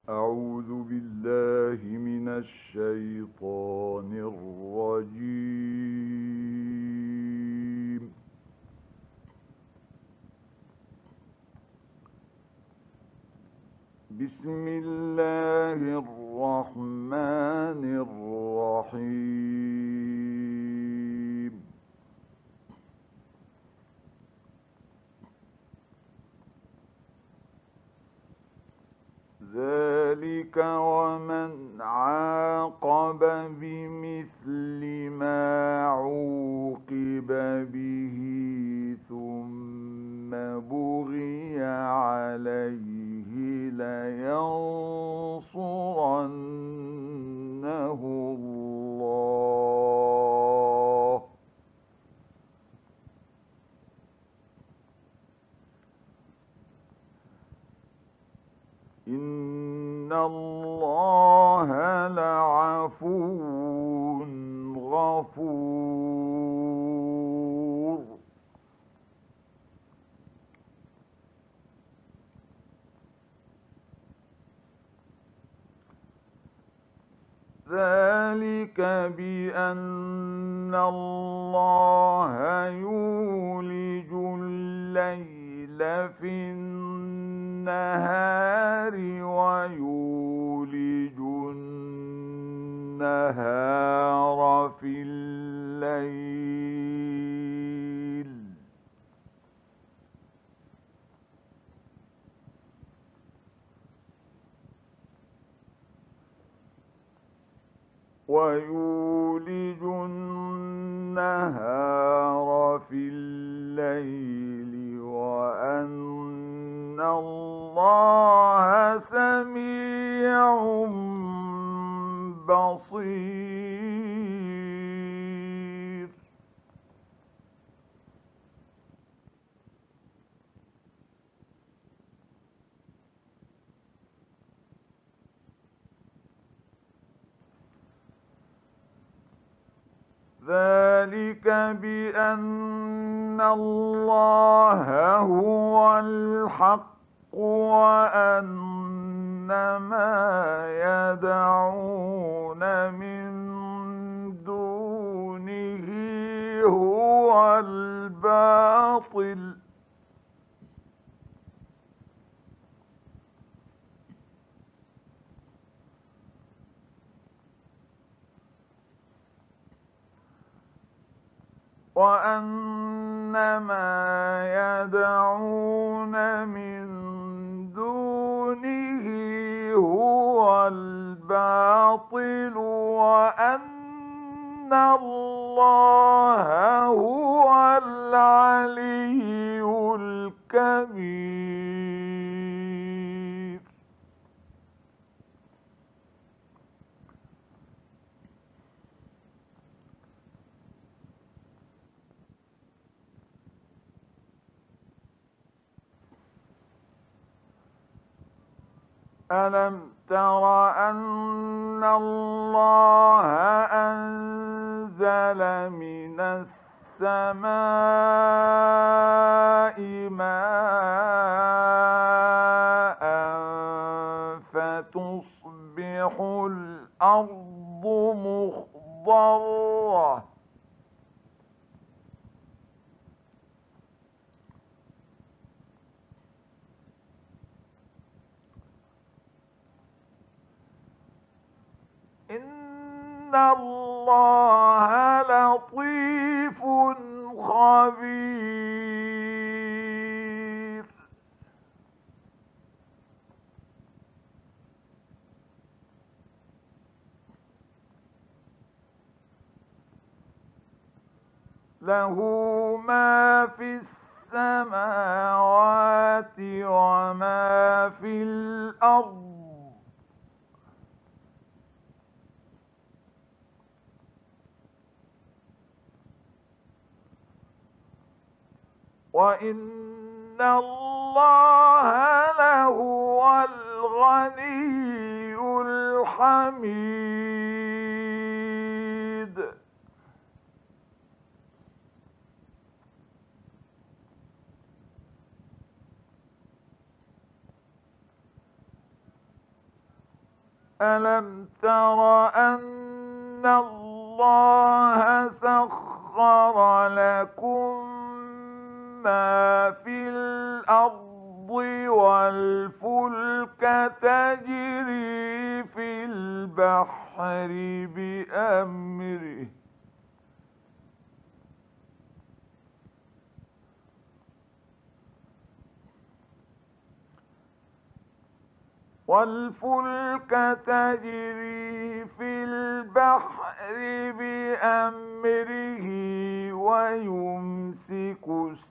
أعوذ بالله من الشيطان الرجيم. بسم الله الرحمن الرحيم. ذلك ومن عاقب بمثل ما عوقب به ثم بغي عليه لينصرنه الله. إن الله لعفو غفور. ذلك بأن الله يولج الليل في النهار ويولج النهار في الليل وأن الله سميع بصير. ذلك بأن الله هو الحق وأن ما يدعون من دونه هو الباطل وأن ما يدعون من دونه هو الباطل وأن الله هو العلي الكبير. ألم تر أن الله أنزل من السماء ماء فتصبح الأرض مخضرة إن الله لطيف خبير. له ما في السماوات وما في الأرض وإن الله لهو الغني الحميد. ألم تر أن الله سخر لكم ما في الأرض والفلك تجري في البحر بأمره في البحر بأمره ويمسك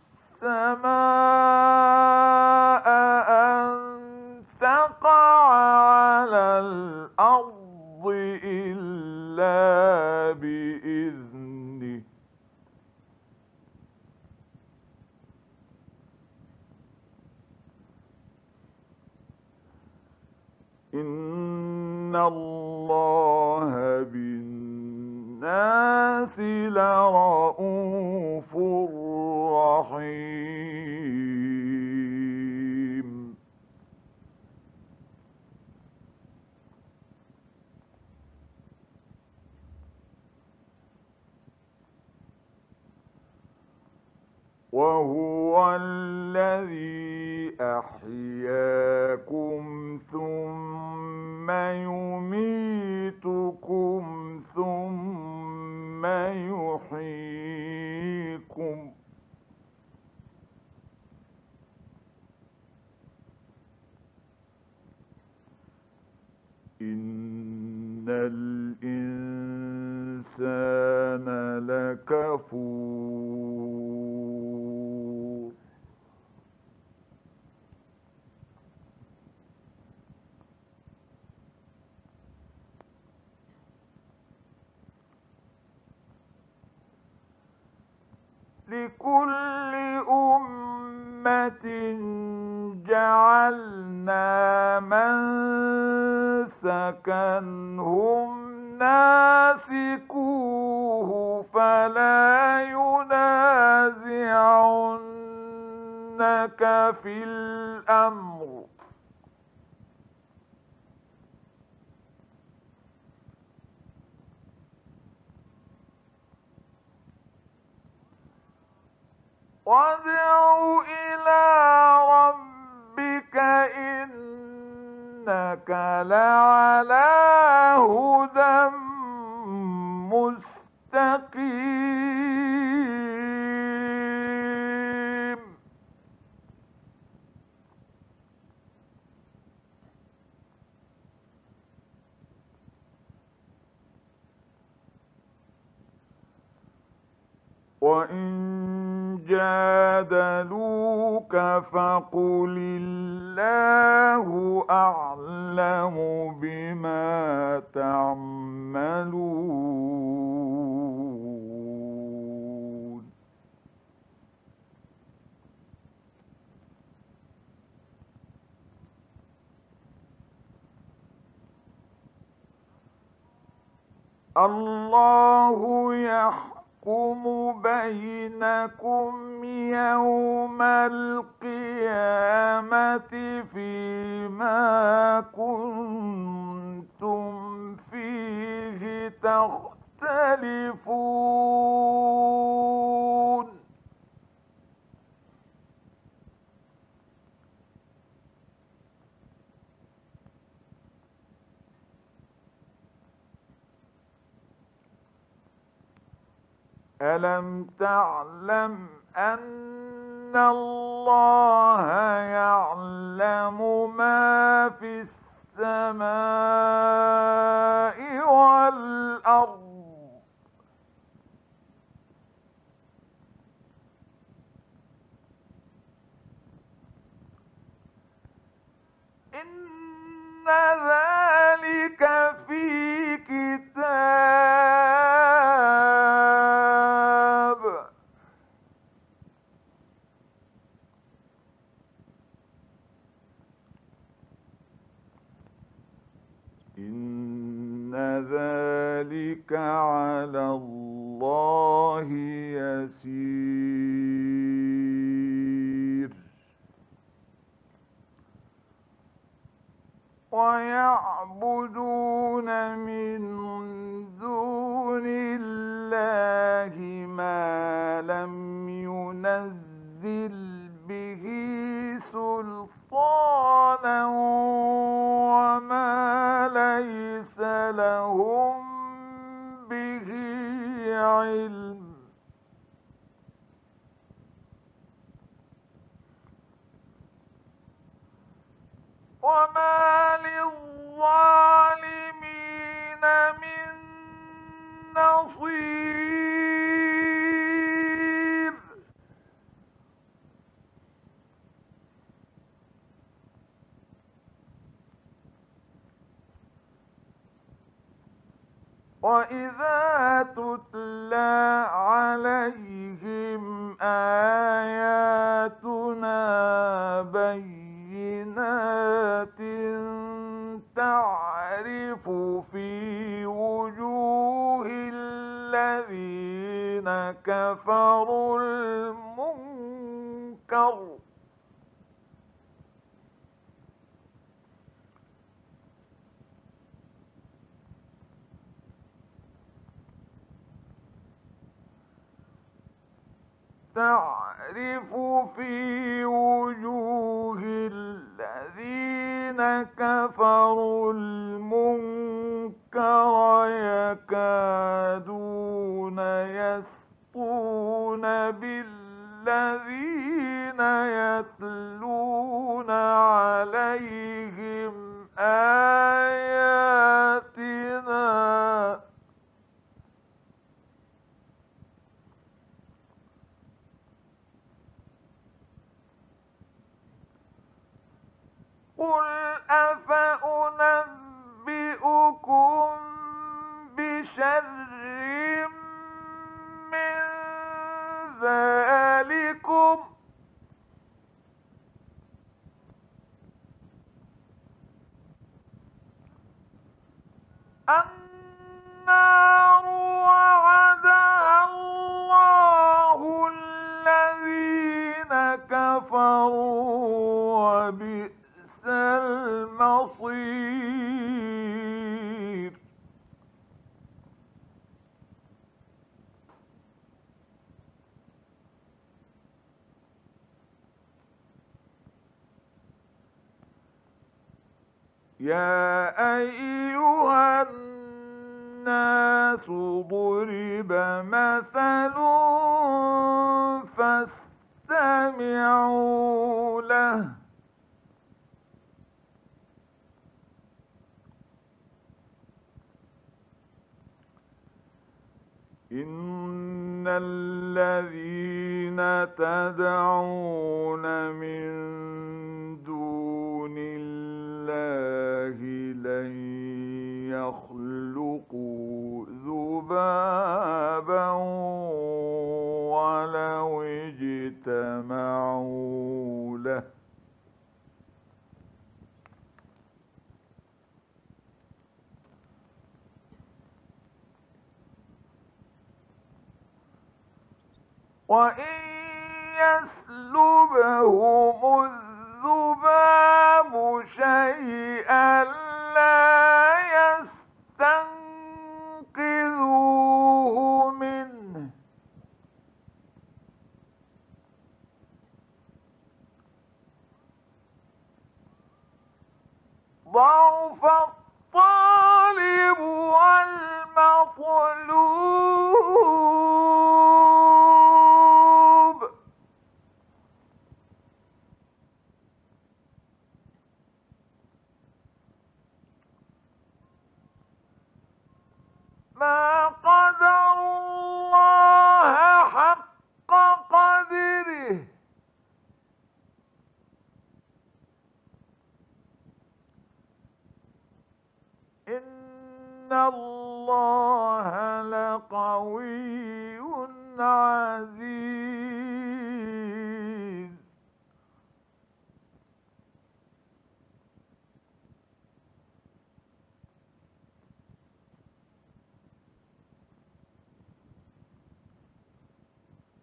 السماء أن تقع على الأرض إلا بإذنه إن الله بالناس لرءوف رحيم وهو الذي أحياكم ثم يميتكم ثم يحييكم إن الإنسان لكفور لكل أمة جعلنا منسكا هم ناسكوه فلا ينازعنك في الأمر وادع إلى ربك إنك لعلى هدى مستقيم وإن جادلوك فقل الله أعلم بما تعملون الله يحكم بينكم يوم القيامة فيما كنتم فيه تختلفون ألم تعلم أن الله يعلم ما في السماء والأرض إن ذلك في كتاب إن ذلك على الله يسير يعبدون من دون الله ما لم ينزل به سلطانا وما ليس لهم به علم وما للظالمين من نصير وإذا تتلى عليهم آياتنا بينات تعرف في وجوه الذين كفروا المنكر تعرف في وجوه الذين كفروا المنكر يكادون يسطون بالذين يتلون عليهم آياتنا قل أفأنبئكم بشر من ذلكم النار وعدها الله الذين كفروا وبئس المصير يا أيها الناس ضرب مثل فاستمعوا له إن الذين تدعون من دون الله لن يخلقوا ذبابا ولو اجتمعوا له وإن يسلبهم الذباب شيئا لا يستنقذوه منه ضعف الطالب والمطلوب ما قدر الله حق قدره إن الله لقوي عزيز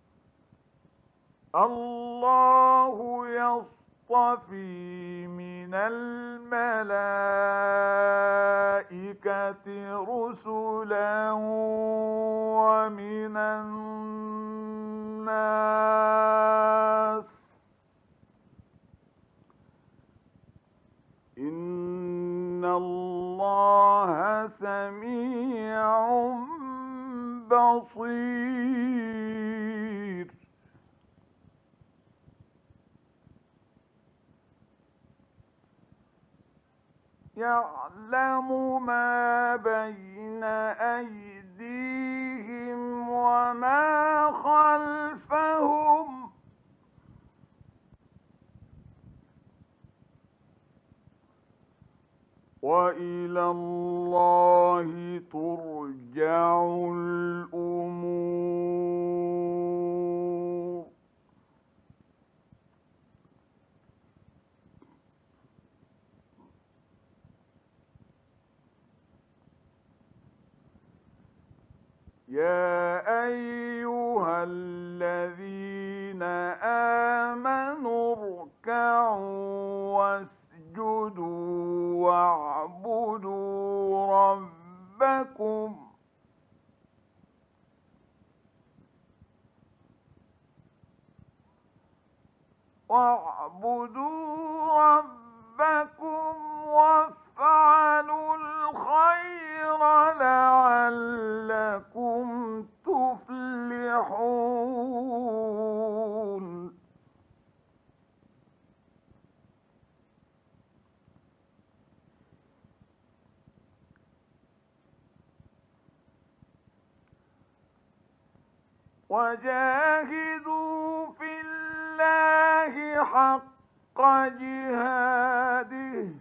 الله يصطفي من من الملائكة رسلا ومن الناس إن الله سميع بصير. يعلم ما بين أيديهم وما خلفهم وإلى الله ترجع الأمور. يا أيها الذين آمنوا اركعوا واسجدوا واعبدوا ربكم وافعلوا الخير لعلكم تفلحون. وجاهدوا في الله حق جهاده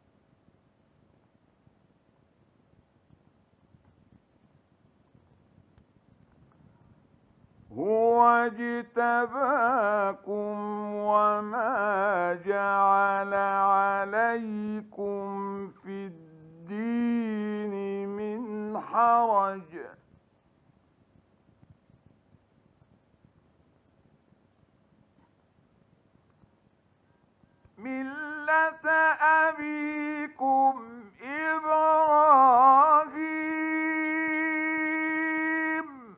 هو اجتباكم وما جعل عليكم في الدين من حرج ملة أبيكم إبراهيم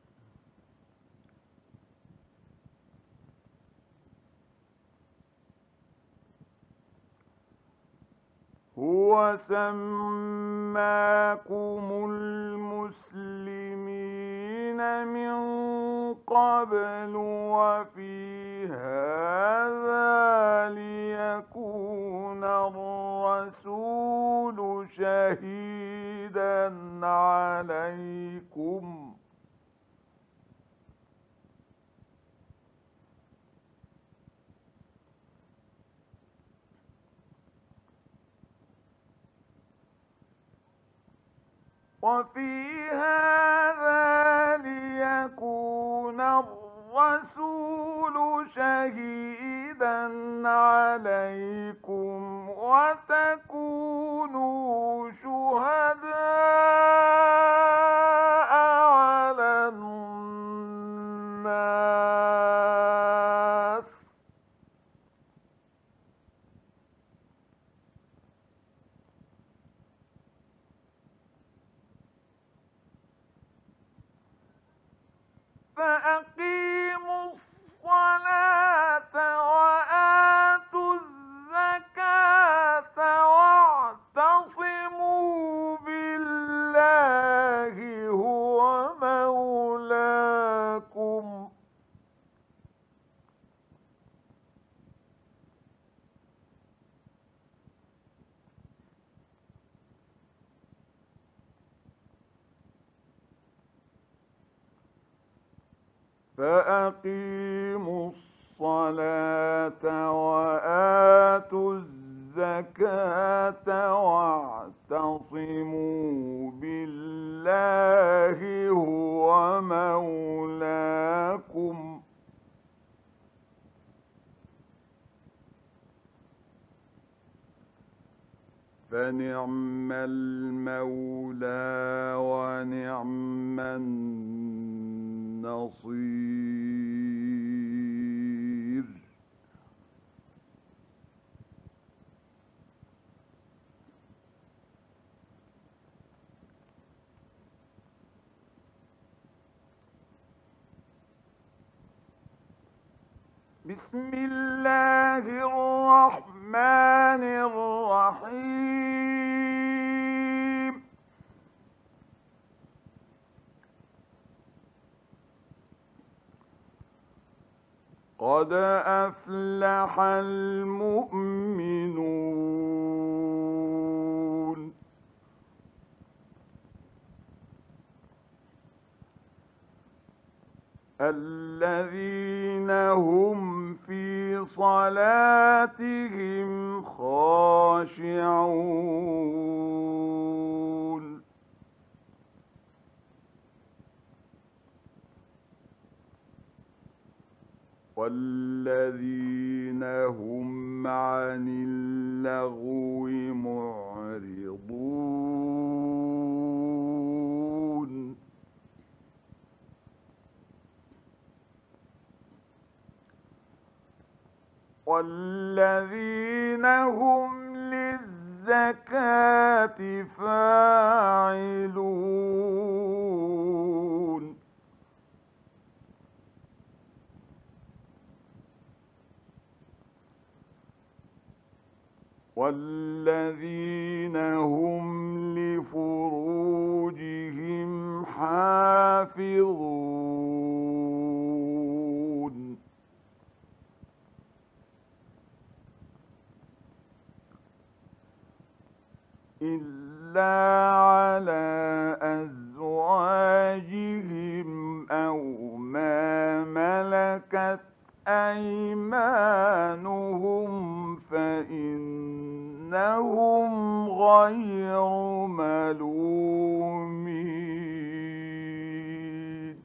هو سماكم المسلمين من قبل وفي هذا ليكون الرسول شهيدا عليكم وفي هذا ليكون الرسول شهيدا عليكم وتكونوا شهداء على الناس فأقيموا الصلاة وآتوا الزكاة واعتصموا بالله هو مولاكم فأقيموا الصلاة وآتوا الزكاة واعتصموا بالله هو مولاكم فنعم المولى ونعم النصير. بسم الله الرحمن الرحيم. قد أفلح المؤمنون. الذين هم في صلاتهم خاشعون. والذين هم عن اللغو معرضون. والذين هم للزكاة فاعلون. والذين هم لفروجهم حافظون. إلا على أزواجهم أو ما ملكت أيمانهم فإنهم غير ملومين.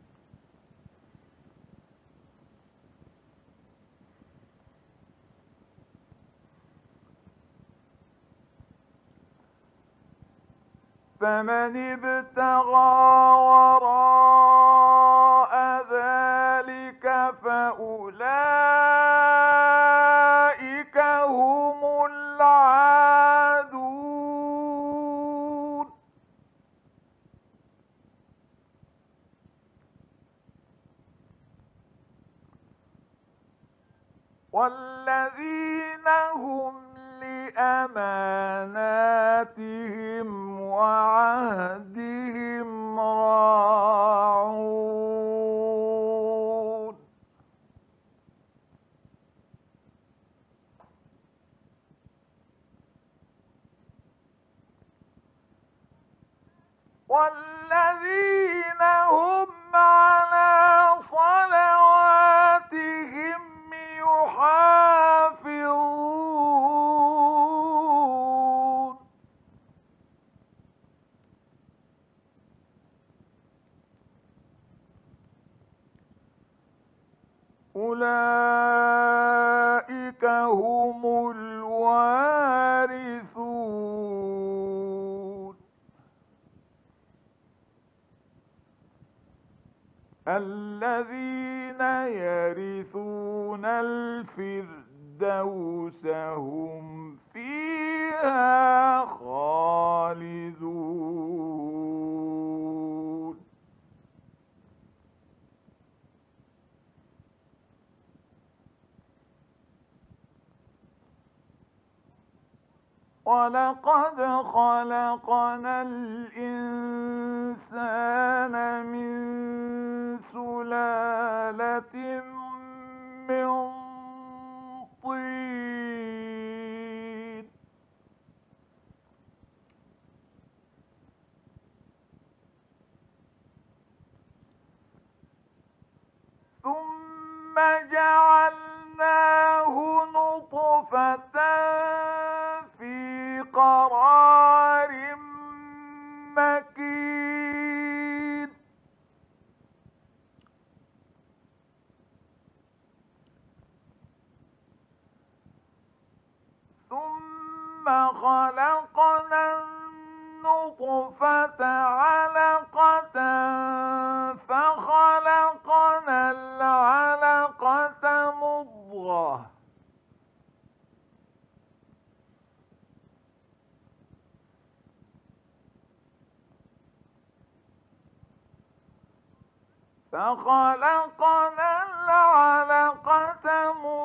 فمن ابتغى وراء ذلك فأولئك هم العادون. والذين هم لأماناتهم وعهدهم راعون. والذين هم على صلواتهم يحافظون. أولئك هم الوارثون الذين يرثون الفردوس هم فيها خالدون. ولقد خلقنا الإنسان من سلالة من طين. ثم جعلناه نطفة في قرار مكين. ثم خلقنا النطفة علقة فخلقنا العلقة مضغة فخلقنا العلقة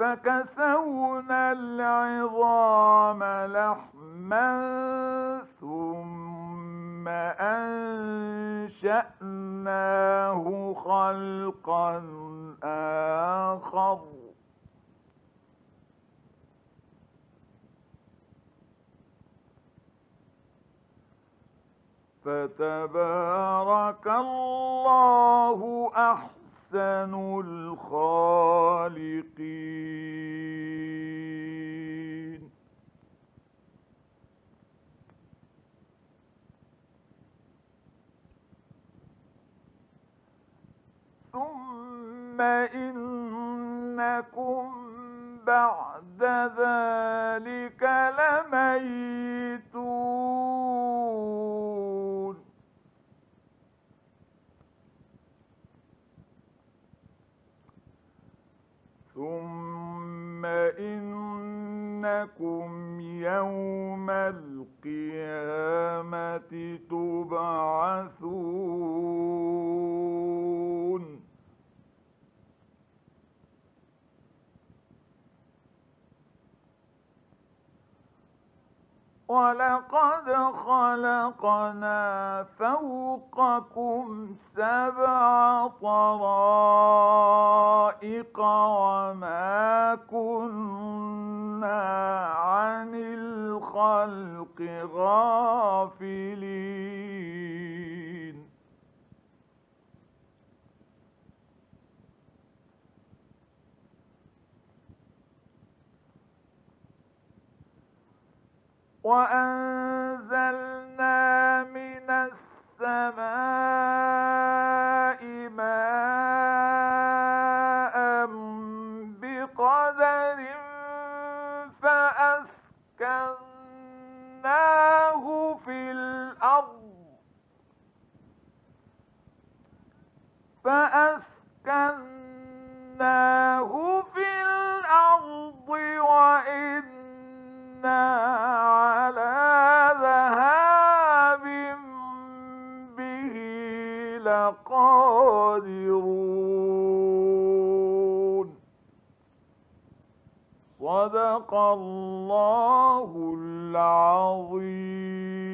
فكسونا العظام لحما ثم أنشأناه خلقا آخر فتبارك الله أحسن الخالقين. ثم إنكم بعد ذلك لميتون. ثم إنكم يوم القيامة تبعثون. ولقد خلقنا فوقكم 7 طرائق وما كنا عن الخلق غافلين. وأنزلنا من السماء ماء بقدر فأسكناه في الأرض وإنا على ذهاب به لقادرون. صدق الله العظيم.